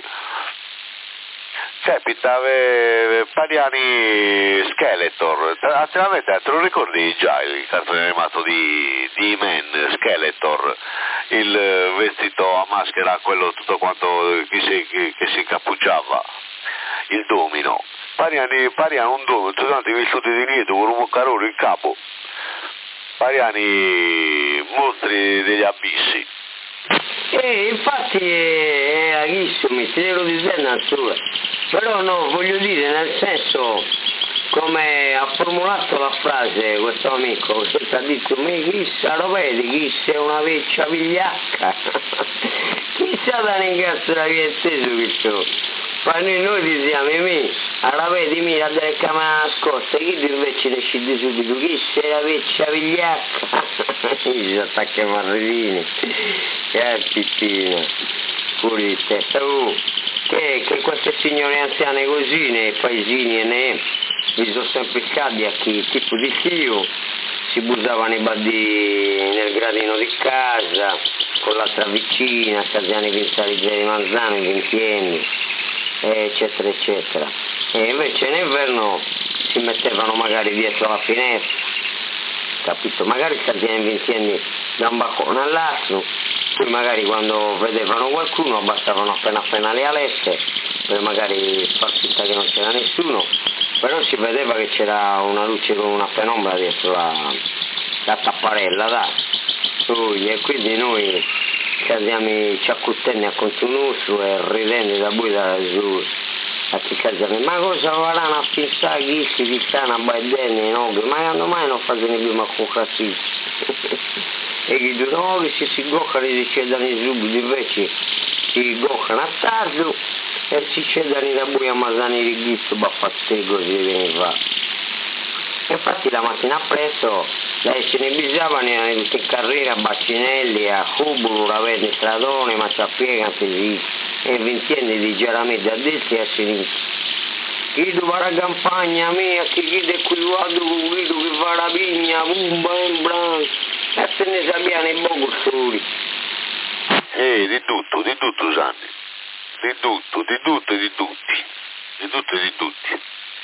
Capita, Pariani Skeletor, attivamente te lo ricordi già il cartone animato di Man Skeletor, il vestito a maschera, quello tutto quanto che si incappucciava, il domino. Pariani un domino, tutti quanti vissuti di niente con un carone in capo. Pariani mostri degli abissi. Infatti è larghissimo, mi te lo disegna solo. Però no, voglio dire, nel senso, come ha formulato la frase questo amico, che ha detto, mi chissà, lo vedi, chissà è una vecchia vigliacca. Chissà da ne cazzo la vietteso questo. Quando noi diciamo, allora vedi, mira delle camere nascoste, chi invece decide subito, chissà la vecchia vigliacca. Si attacca i marrini. Che pittina. Fuori di testa. Che queste signore anziane così nei paesini e vi sono sempre scaldi a chi tipo di fio, si busavano i baddi nel gradino di casa, con l'altra vicina, casani pinzalizzati di manzane, ventienni, eccetera eccetera. E invece in inverno si mettevano magari dietro la finestra, capito? Magari casani ventienni da un balcone all'altro. Poi magari quando vedevano qualcuno abbassavano appena le alette per magari far finta che non c'era nessuno, però si vedeva che c'era una luce con una penombra dietro la tapparella, e quindi noi ci accuttenni a continuo e ridendo da voi da giù a chi casami, ma cosa faranno a pensare che si stanno a baidenne, no? Ma quando mai non fanno più ma con cazzi? E che dicono che se si goccano si cedono subito, invece si goccano a tardo e si cedono da buia a masani di ghizzo, baffatte così viene fa. Infatti la mattina presto lei se ne bisavano, erano tutte in carriera a Bacinelli, a Cubolo, Ravenne, Stradone, Mazzapiega, e ventienne di Giaramedda a destra e a sinistra. Chi va la campagna mia, chi chiede qui vado con Guido che va la pigna, bumba e branco. E se ne sappiano i bocustori. Di tutto Sanni, di tutto e di tutti, di tutto e di tutti.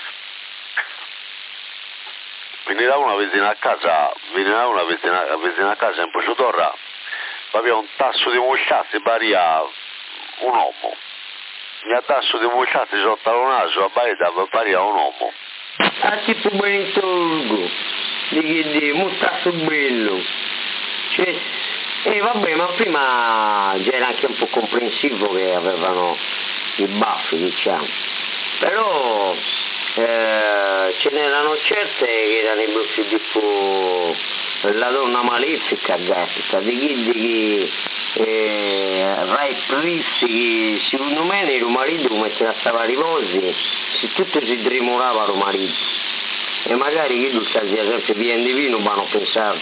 Venirà una vicina a casa in Poggiotorra, aveva un tasso di mosciazzi pari a un uomo. Il tasso di mosciazzi sotto al naso a pari a un uomo. Ah, tipo Benitolgo, di un tasso bello. Cioè, vabbè, ma prima già era anche un po' comprensivo che avevano i baffi, diciamo. Però ce n'erano certe che erano i baffi tipo la donna malefica, gatta, di chi Rai Prissi, secondo me nel marito metteva stava a riposi, se tutto si tremolava il marito. E magari chi tu stai sempre pieno di vino, ma non pensavo.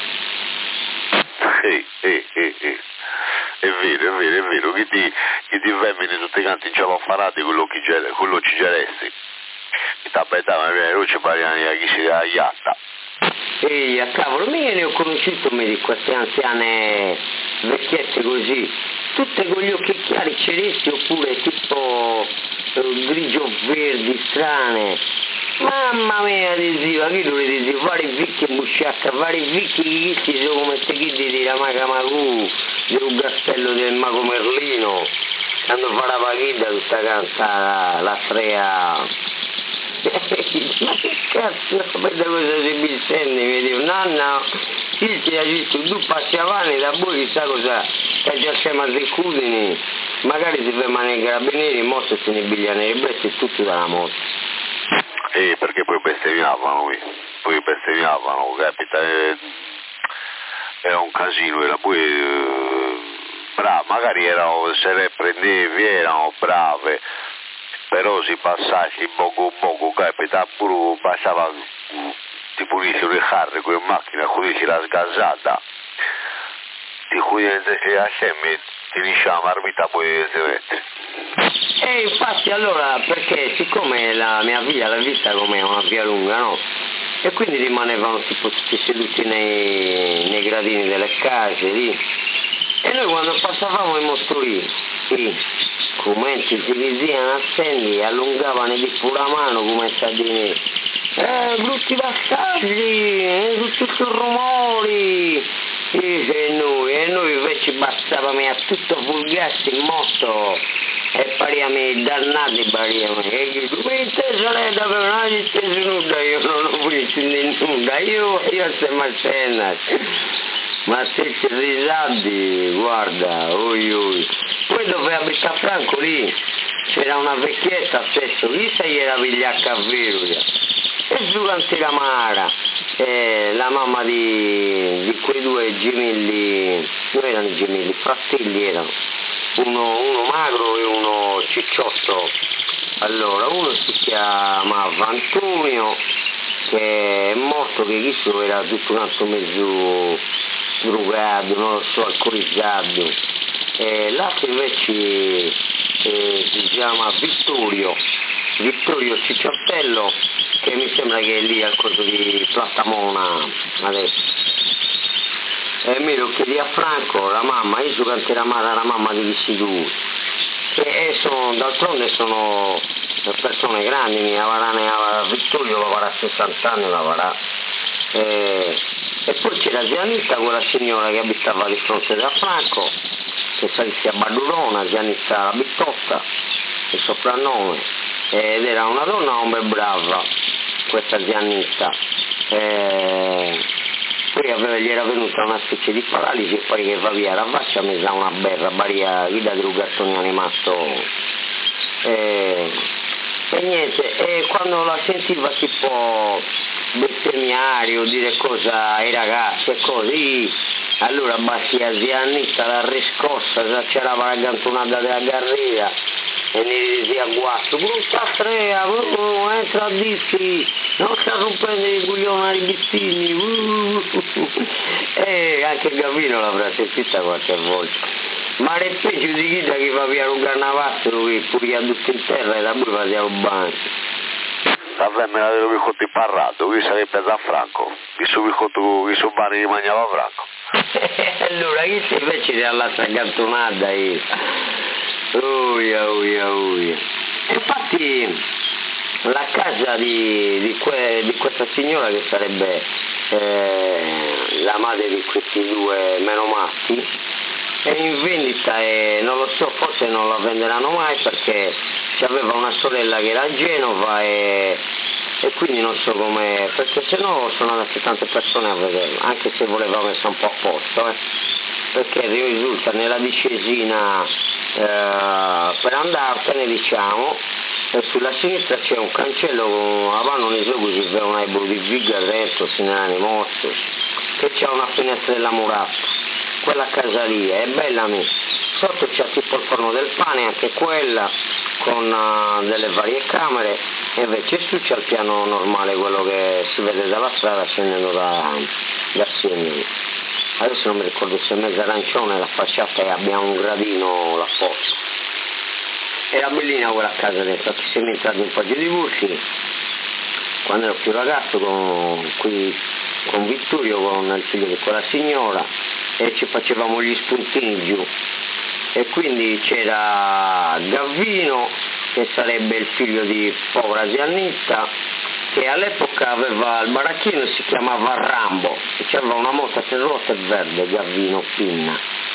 È vero, chi ti femmine tutti quanti in cielo affarati quello ci geresti. Chi t'abbettava nelle luci pariani a chi si dà iatta. Ehi, a cavolo, io ne ho conosciuto di queste anziane vecchiette così, tutte con gli occhi chiari celesti oppure tipo grigio verdi strane. Mamma mia adesiva, che tu adesiva, vari vicchi in busciacca, vari vicchi che si sono come te chi di la maga magù, del castello del mago Merlino, quando fa la paghetta tutta canta la strea. Ma che cazzo, sapete cosa si bisende, mi dico, no, sì, ti ha detto, tu passi avanti da voi chissà cosa, che già siamo a Zeccudini, magari si fermano i carabinieri, mosso se ne bigliano le bestie e tutto dalla morte. Perché poi bestemmiavano, capita, era un casino, era poi bravo, magari se le prendevi, erano brave, però si passassi poco, capita, pure passava, ti puliscono le carri con le macchine, così la sgazzata, ti cuidenze a semme, ti dice la marmita poi si mette. Infatti allora, perché siccome la mia via l'ha vista come una via lunga, no? E quindi rimanevano tipo tutti seduti nei gradini delle case lì, E noi quando passavamo i motorini, i commenti si dicevano assendi, allungavano di pura mano come sta di me. Brutti bastardi, tutti rumori. E noi invece bastava a tutto fulgarsi in moto e pariamo dannati pariamo. E gli dico, lei da per non gli stesi nulla, io non ho visto nulla, io stiamo a cena. Ma se ci risandi, guarda, oi. Poi dove abita Franco lì c'era una vecchietta stesso, lì se gli era vigliacca a Veruia. E durante la Mara, la mamma di quei due gemelli, non erano i gemelli, fratelli erano, uno magro e uno cicciotto. Allora, uno si chiamava Antonio, che è morto, che questo era tutto un altro mezzo drogato, non lo so, alcolizzato. L'altro invece si chiama Vittorio Cicciottello, che mi sembra che è lì al corso di Plattamona adesso. E mi lo chiedi a Franco, la mamma, io so che era la mamma di questi due, che d'altronde sono persone grandi, Vittorio avrà 60 anni, l'avrà. E poi c'era Giannitta, quella signora che abitava di fronte da Franco, che si chiama Badurona, Giannitta la Bittotta, il soprannome, ed era una donna brava, questa Giannitta. Poi gli era venuta una specie di paralisi e poi che va via la faccia mi sa una berra, varia guida di un gattone animato. E niente, e quando la sentiva tipo bestemmiare o dire cosa ai ragazzi e così, allora bastia Giannitta la riscossa, c'era la cantonata della carriera e ne diceva guasto, brutta strea, entra a dirsi, non sta rompendo i coglioni ai bittini, e anche Gavino l'avrà sentita qualche volta. Ma è peggio di chi da chi va via un carnavazzolo che pure tutto in terra e da poi faceva un bagno. Vabbè, me l'avevo piccotto imparato, qui sarebbe da Franco, chi su bani li mangiava Franco. Allora, chi se invece era la cantonata Uia. Infatti la casa di questa signora, che sarebbe la madre di questi due menomatti, è in vendita e non lo so, forse non la venderanno mai perché aveva una sorella che era a Genova e quindi non so come, perché se no sono andate tante persone a vederla, anche se voleva messa un po' a posto, perché risulta nella discesina per andartene, diciamo, e sulla sinistra c'è un cancello, avevano nei giochi si vede una di viga dentro, se ne hanno morto, che c'è una finestra della murata. Quella casa lì è bella sotto c'è tipo il forno del pane, anche quella con delle varie camere, e invece su c'è il piano normale, quello che si vede dalla strada scendendo da Siena. Adesso non mi ricordo se è mezzo arancione la facciata e abbiamo un gradino là fuori. Era bellina quella casa dentro, che siamo entrati un po' di voci quando ero più ragazzo con Vittorio, con il figlio di quella signora, e ci facevamo gli spuntini giù, e quindi c'era Gavino, che sarebbe il figlio di povera Giannitta, che all'epoca aveva il baracchino e si chiamava Rambo, e aveva una moto a tre ruote verde, Gavino Pinna.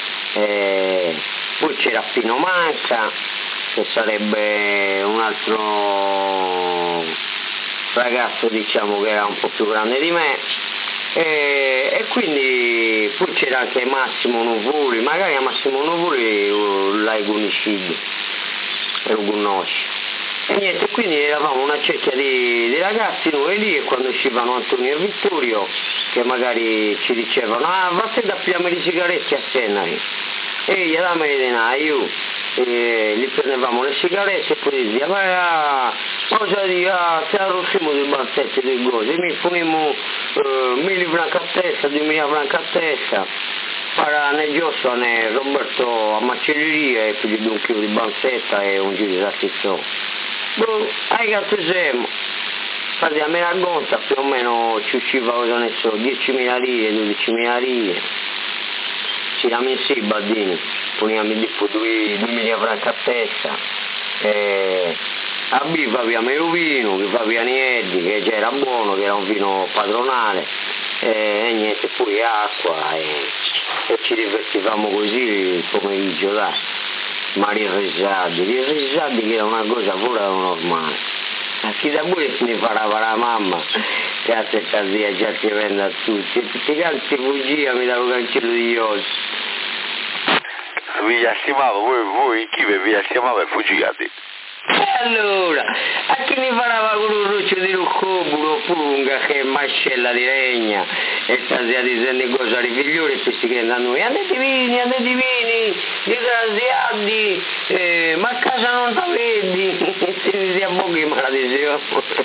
Poi c'era Pino Manca, che sarebbe un altro ragazzo, diciamo, che era un po' più grande di me, e quindi poi c'era anche Massimo Nuvuri, magari a Massimo Nuvuri l'hai conosciuto, lo conosci. E niente, quindi eravamo una cerchia di ragazzi noi lì, e quando uscivano Antonio e Vittorio, che magari ci dicevano vattene a pigliare le sigarette a Senari, e gli davamo le denaro, e gli prendevamo le sigarette e poi diceva cosa di se arrossimo di barzette di cose, mi punimmo 1000 franchi a testa, 2000 franchi a testa, para nel Giosso ne Roberto a macelleria, e più di un chilo di banzetta e un giro di salsiccione. Hai gatto siamo, facciamo la conta, più o meno ci usciva, cosa ne so, 10.000 lire, 12.000 lire, usciamo insieme i bambini, poniamo tipo 2.000 franchi a testa, a B faviamo il vino, che fa Pianietti, che già era buono, che era un vino padronale, e niente, poi acqua, e ci divertivamo così il pomeriggio, dai, ma risati che era una cosa fuori da normale. A chi da voi ne farà la mamma, cazzo e zia già ti vende a tutti, e tutti i calzi bugia mi dà un cancello di ossi. Vi chiamavo, voi chi vi chiamava e fuggiati? E allora, a chi ne farà con un ruccio di ruccobulo oppure un che mascella di legna e stasera dicendo cosa ai figlioli e questi che a noi, andate vini, disgraziati, ma a casa non la vedi, si abboghi maledizione.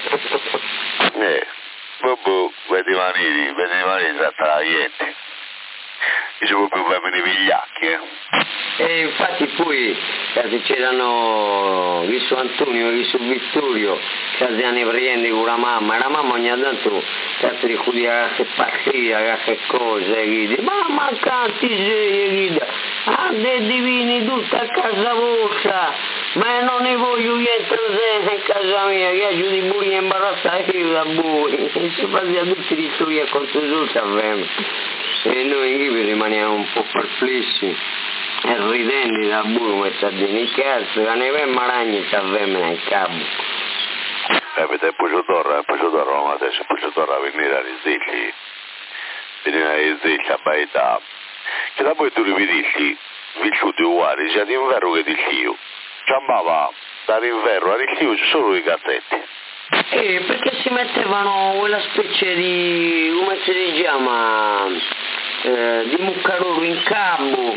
Vedi manini tratta la gente. Dice proprio femmini vigliacchi, E infatti poi se c'erano chi su Antonio, chi su Vittorio, che ne prende con la mamma, e la mamma ogni tanto cazzo di cudia che partita, che cose, che dice, mamma canti sei, ande divini tutta a casa vostra, ma non ne voglio niente in casa mia, che io di buoni imbarazzati io da voi, e si faceva tutti di tu e contro tutto a me. E noi qui rimaniamo un po' perplessi e ridendo da buio come sta di cazzo, che ne vemmo ragni sta femmina in capo. Capite, poi ci torna, ma adesso poi ci torna a venire a risdicli, a baità. Che da poi tu rivedisci, vissuti uguali, sia d'inverno che di scio. Ciambava dall'inverno a riscio solo i cazzetti. Perché si mettevano quella specie di, come si chiama, di muccarolo in capo,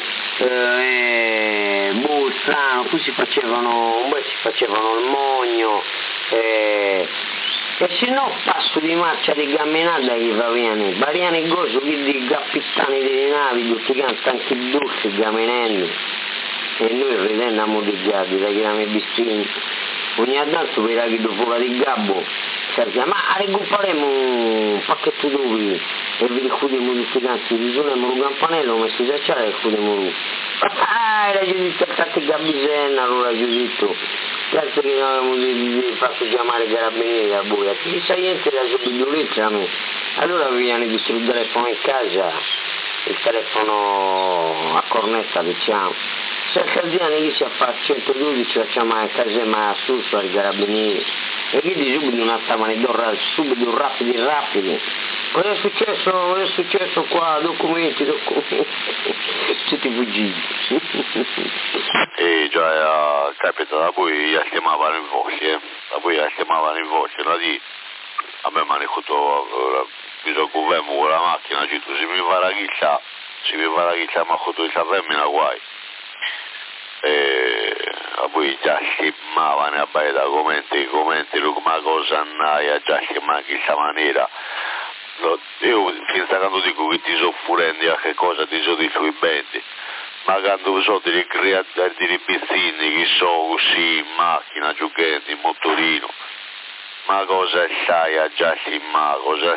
strano, poi si facevano il mogno, e se no passo di marcia di camminata che facevano, variani gozo di capitani delle navi, tutti quanti anche dolci camminando, e noi ridendo motigliati da che eravamo bistini. Ogni tanto per che dopo di Gabbo ma recuperiamo un pacchetto d'uvi e vi richiudiamo tutti quanti, risuoniamo un campanello, messo a cacciare e richiudiamo lui. Era giudizio a catti Gabisenna, allora giudizio, grazie che non avevamo fatto chiamare i carabinieri da voi, a chi sa niente da subito a me. Allora viene distrutto il telefono in casa, il telefono a cornetta diciamo. Se a Caldiani chi si fa 112 facciamo a casa ma a Susso ai carabinieri e quindi subito una stamattina subito rapidi. Cosa è successo qua? Documenti tutti fuggiti. E già capita da voi chiamavano in voce, no di a me mi hanno detto mi occupiamo con la macchina, se mi fa la chiccia ma con la femmina guai. A voi già scimmavano a baita commenti ma cosa annaia già scimma in questa maniera io fin da quando dico che ti soffurendo a che cosa ti so di sui bendi ma quando so di ricreare di piscine che so così in macchina giochetti in motorino ma cosa sai a già scimma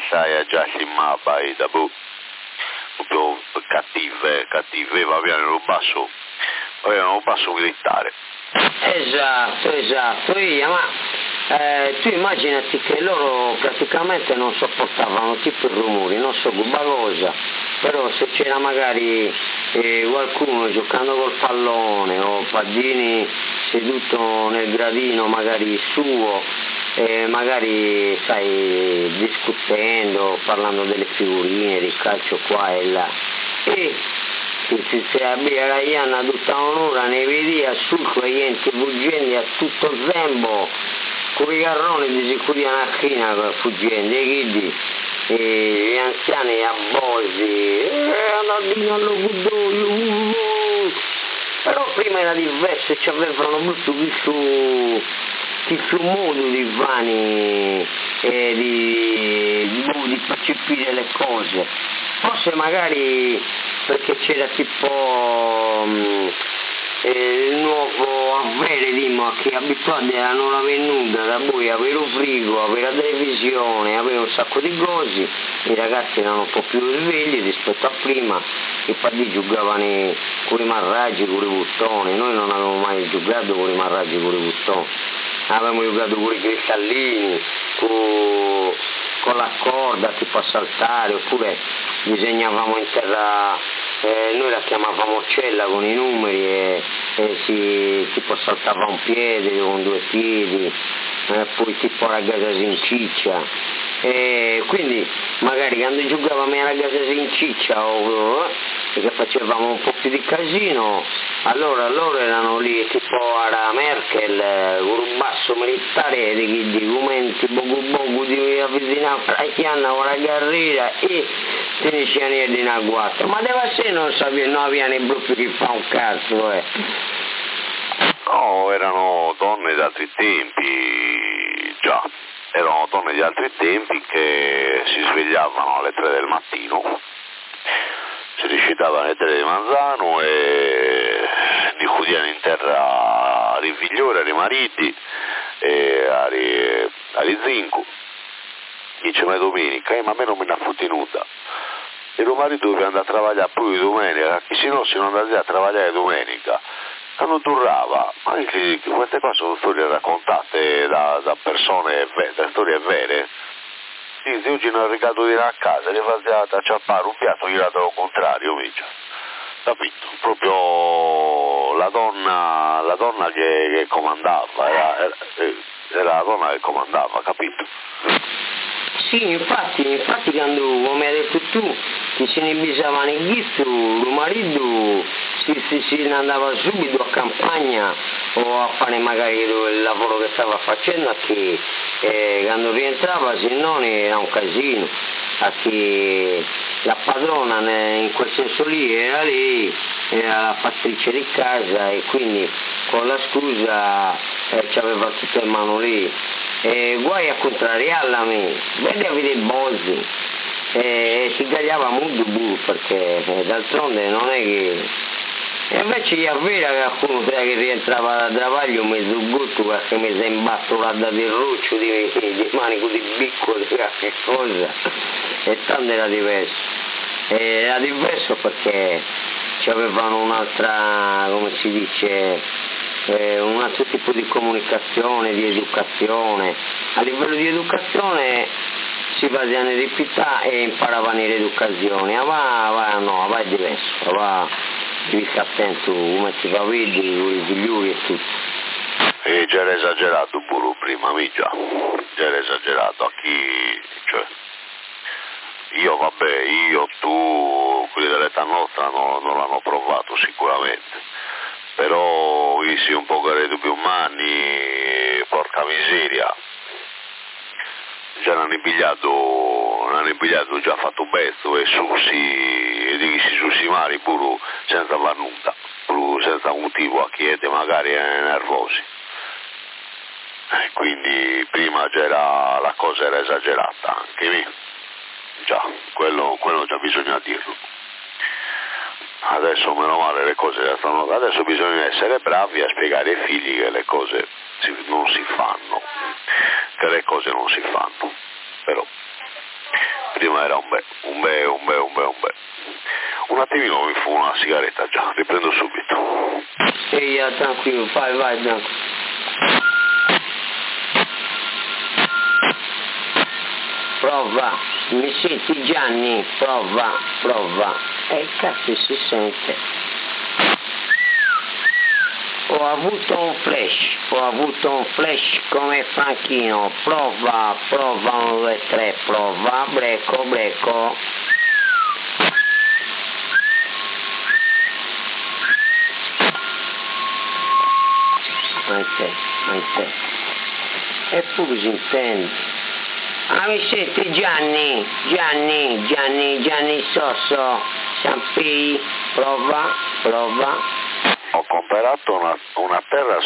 baita proprio cattive va bene lo basso avevano un passo militare. Esatto, ma tu immaginati che loro praticamente non sopportavano tipo i rumori, non so cosa, però se c'era magari qualcuno giocando col pallone o Paddini seduto nel gradino magari suo, magari sai discutendo, parlando delle figurine, di calcio qua e là, e se abbia la Ianna tutta un'ora ne vedi a sulco e niente fuggendo a tutto il tempo con i carroni di sicurezza a china fuggendo e quindi gli anziani a Bosi andati all'ocudoio però prima era diverso e ci avevano brutto questo modo di vani di percepire le cose forse magari perché c'era tipo il nuovo avere che abituati erano la venuta da voi avere un frigo, avere la televisione, avere un sacco di cose, i ragazzi erano un po' più svegli rispetto a prima che poi giocavano con i marraggi, con i buttoni, noi non avevamo mai giocato con i marraggi, con i buttoni, avevamo giocato con i cristallini, con la corda tipo a saltare, oppure disegnavamo in terra, noi la chiamavamo cella con i numeri e tipo saltava un piede con 2 piedi, poi tipo ragazza in ciccia. E quindi magari quando giocavamo in ragazza in ciccia perché facevamo un po' più di casino, allora loro erano lì tipo alla Merkel con un basso militare di documenti poco di avvicinare fra chianna con la carriera e finisce di una guatta, ma deve essere non sapeva, non avevano proprio che fa un cazzo No, erano donne d'altri tempi, già. Erano donne di altri tempi che si svegliavano alle 3 del mattino, si recitavano alle 3 di Manzano e diffudivano in terra ai figlioli, ai mariti e ai zinco. Dice ma domenica, ma a me non me ne ha fottenuta. E il marito doveva andare a lavorare pure di domenica, che se no si non andava a lavorare domenica. Quando durava, anche queste cose sono storie raccontate da persone, da storie vere. Sì, se oggi non regalo di là a casa, gli faceva acciappare un piatto girato al contrario, mica. Capito? Proprio la donna che comandava, era la donna che comandava, capito? Sì, infatti quando, come hai detto tu, che se ne bisogna in ghizzo, il marito si andava subito a campagna o a fare magari il lavoro che stava facendo, che quando rientrava se no era un casino, che la padrona in quel senso lì era lei, era la fattrice di casa e quindi con la scusa ci aveva tutto in mano lì. Guai a contrariarla a me, vedi avere i bozzi, si tagliava molto burro perché d'altronde non è che... E invece gli avvera che alcuno che rientrava da travaglio mezzo gutto perché mi si è imbattolata del roccio di manico di bicco, di qualche cosa, e tanto era diverso. Era diverso perché avevano un'altra, come si dice... un altro tipo di comunicazione, di educazione. A livello di educazione si facevano ripetà e imparavano l'educazione. Va è diverso, va devi stare attento come ti va vedi, con i figlioli e tutto. E già era esagerato pure prima, mica. Già era esagerato a chi, cioè io, tu, quelli dell'età nostra non l'hanno provato sicuramente. Però io un po' credo più umani, porca miseria, già hanno impigliato già fatto bezzo e sussi, e di si sussimari pure senza far nulla, pure senza motivo a chiedere, magari nervosi. Quindi prima la cosa era esagerata, anche lì, già, quello già bisogna dirlo. Adesso meno male le cose già stanno, adesso bisogna essere bravi a spiegare ai figli che le cose non si fanno, però prima era un bel. Un attimino mi fumo una sigaretta già, riprendo subito. Sì, tranquillo, vai, tranquillo. Prova, mi senti Gianni? Prova. Cazzo si sente. Ho avuto un flash come Franchino. Prova, 1, 2, 3, prova, brecco. Anche. E pure si intende. Mi senti Gianni Sosso, Sampi, prova. Ho comprato una terra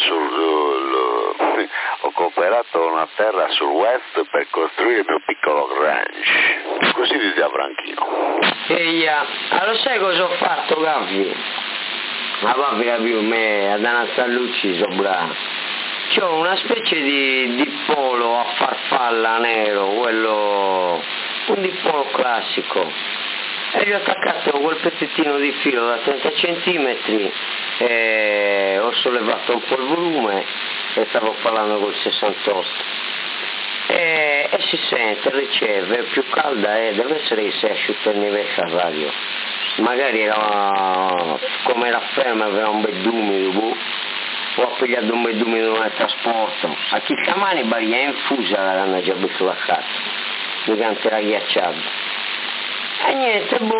sul west per costruire il mio piccolo ranch. Così diceva Franchino. Allora sai cosa ho fatto, Gaffi? Ma Gaffi capivo me, ad Anna Sallucci sopra. C'ho una specie di polo a farfalla nero, quello, un dipolo classico. e gli ho attaccato quel pezzettino di filo da 30 centimetri, ho sollevato un po' il volume e stavo parlando col 68 e si sente, riceve, è più calda e deve essere che si è asciutto il nivello a radio, magari era, come era ferma aveva un bel dumido, o ha pigliato un bel dumido nel trasporto, a chi sciamani baria è infusa la canna già sulla cazzo, mica era ghiacciata. E niente,